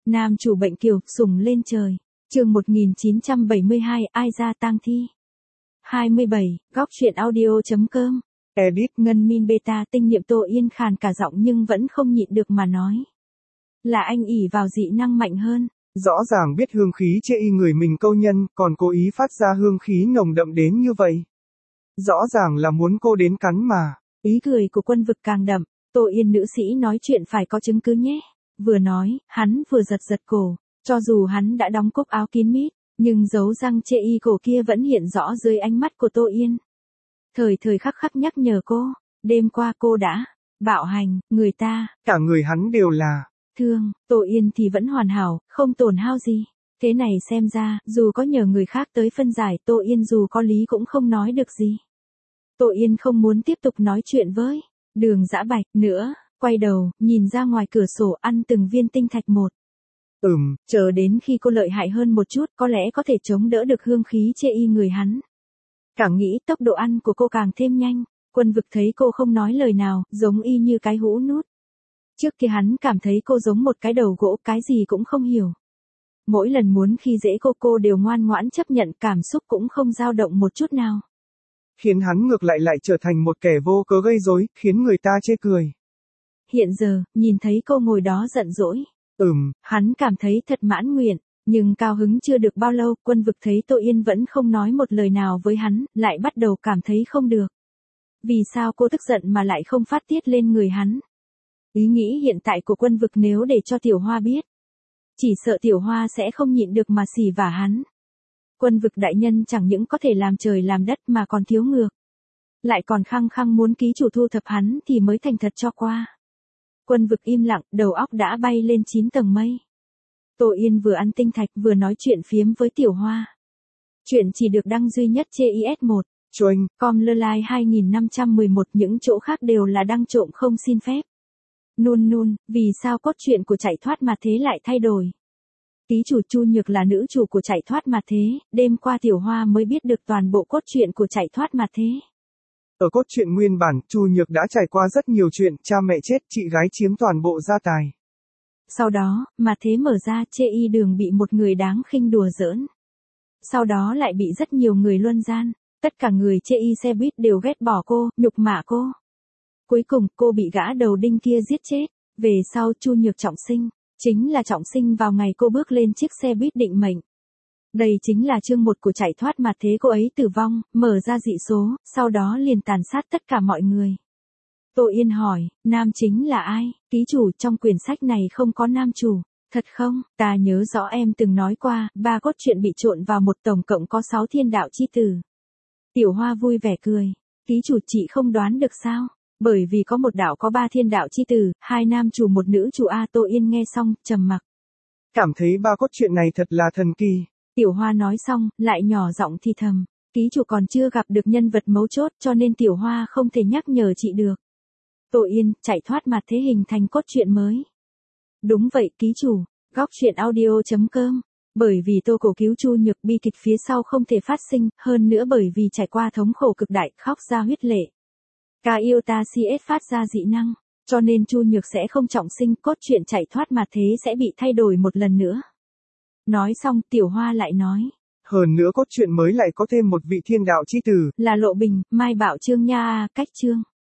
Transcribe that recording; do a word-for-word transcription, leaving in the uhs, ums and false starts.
Nam chủ bệnh kiều, sủng lên trời. Chương một nghìn chín trăm bảy mươi hai, ai ra tang thi. hai mươi bảy, góc truyện audio.com. Edit Ngân Min Beta tinh niệm Tô Yên khàn cả giọng nhưng vẫn không nhịn được mà nói. Là anh ỷ vào dị năng mạnh hơn. Rõ ràng biết hương khí chê y người mình câu nhân, còn cố ý phát ra hương khí nồng đậm đến như vậy. Rõ ràng là muốn cô đến cắn mà. Ý cười của Quân Vực càng đậm. Tô Yên nữ sĩ nói chuyện phải có chứng cứ nhé. Vừa nói, hắn vừa giật giật cổ. Cho dù hắn đã đóng cúc áo kín mít, nhưng dấu răng chê y cổ kia vẫn hiện rõ dưới ánh mắt của Tô Yên. Thời thời khắc khắc nhắc nhở cô, đêm qua cô đã bạo hành người ta. Cả người hắn đều là thương. Tô Yên thì vẫn hoàn hảo, không tổn hao gì. Thế này xem ra, dù có nhờ người khác tới phân giải, Tô Yên dù có lý cũng không nói được gì. Tô Yên không muốn tiếp tục nói chuyện với Đường Dã Bạch nữa, quay đầu, nhìn ra ngoài cửa sổ ăn từng viên tinh thạch một. Ừm, chờ đến khi cô lợi hại hơn một chút có lẽ có thể chống đỡ được hương khí chê y người hắn. Càng nghĩ tốc độ ăn của cô càng thêm nhanh, Quân Vực thấy cô không nói lời nào, giống y như cái hũ nút. Trước kia hắn cảm thấy cô giống một cái đầu gỗ, cái gì cũng không hiểu. Mỗi lần muốn khi dễ cô cô đều ngoan ngoãn chấp nhận, cảm xúc cũng không dao động một chút nào. Khiến hắn ngược lại lại trở thành một kẻ vô cớ gây rối, khiến người ta chê cười. Hiện giờ, nhìn thấy cô ngồi đó giận dỗi. Ừm, hắn cảm thấy thật mãn nguyện, nhưng cao hứng chưa được bao lâu, Quân Vực thấy Tô Yên vẫn không nói một lời nào với hắn, lại bắt đầu cảm thấy không được. Vì sao cô tức giận mà lại không phát tiết lên người hắn? Ý nghĩ hiện tại của Quân Vực nếu để cho Tiểu Hoa biết, chỉ sợ Tiểu Hoa sẽ không nhịn được mà xỉ vả hắn. Quân Vực đại nhân chẳng những có thể làm trời làm đất mà còn thiếu ngược. Lại còn khăng khăng muốn ký chủ thu thập hắn thì mới thành thật cho qua. Quân Vực im lặng, đầu óc đã bay lên chín tầng mây. Tô Yên vừa ăn tinh thạch vừa nói chuyện phiếm với Tiểu Hoa. Chuyện chỉ được đăng duy nhất trên i ét một. Choanh, com lơ lai hai nghìn năm trăm mười một, những chỗ khác đều là đăng trộm không xin phép. Nun nun, vì sao cốt truyện của Chạy Thoát Mà Thế lại thay đổi? Ký chủ Chu Nhược là nữ chủ của Chạy Thoát Mà Thế, đêm qua Tiểu Hoa mới biết được toàn bộ cốt truyện của Chạy Thoát Mà Thế. Ở cốt truyện nguyên bản, Chu Nhược đã trải qua rất nhiều chuyện, cha mẹ chết, chị gái chiếm toàn bộ gia tài. Sau đó, Mà Thế mở ra, chê y đường bị một người đáng khinh đùa giỡn. Sau đó lại bị rất nhiều người luân gian, tất cả người chê y xe buýt đều ghét bỏ cô, nhục mạ cô. Cuối cùng, cô bị gã đầu đinh kia giết chết. Về sau Chu Nhược trọng sinh, chính là trọng sinh vào ngày cô bước lên chiếc xe buýt định mệnh. Đây chính là chương một của Chạy Thoát Mà Thế, cô ấy tử vong, mở ra dị số, sau đó liền tàn sát tất cả mọi người. Tô Yên hỏi, nam chính là ai? Ký chủ, trong quyển sách này không có nam chủ. Thật không? Ta nhớ rõ em từng nói qua, ba cốt truyện bị trộn vào một, tổng cộng có sáu thiên đạo chi tử. Tiểu Hoa vui vẻ cười. Ký chủ, chị không đoán được sao? Bởi vì có một đạo có ba thiên đạo chi tử, hai nam chủ một nữ chủ a. Tô Yên nghe xong, trầm mặc. Cảm thấy ba cốt truyện này thật là thần kỳ. Tiểu Hoa nói xong, lại nhỏ giọng thì thầm. Ký chủ còn chưa gặp được nhân vật mấu chốt cho nên Tiểu Hoa không thể nhắc nhở chị được. Tô Yên, Chạy Thoát Mà Thế hình thành cốt truyện mới. Đúng vậy, ký chủ. Góc truyện audio.com. Bởi vì Tô Cổ cứu Chu Nhược, bi kịch phía sau không thể phát sinh, hơn nữa bởi vì trải qua thống khổ cực đại, khóc ra huyết lệ. Ca yêu ta xê ét phát ra dị năng, cho nên Chu Nhược sẽ không trọng sinh, cốt truyện Chạy Thoát Mà Thế sẽ bị thay đổi một lần nữa. Nói xong, Tiểu Hoa lại nói. Hơn nữa cốt truyện mới lại có thêm một vị thiên đạo chi tử. Là Lộ Bình, Mai Bảo Trương nha, cách Trương.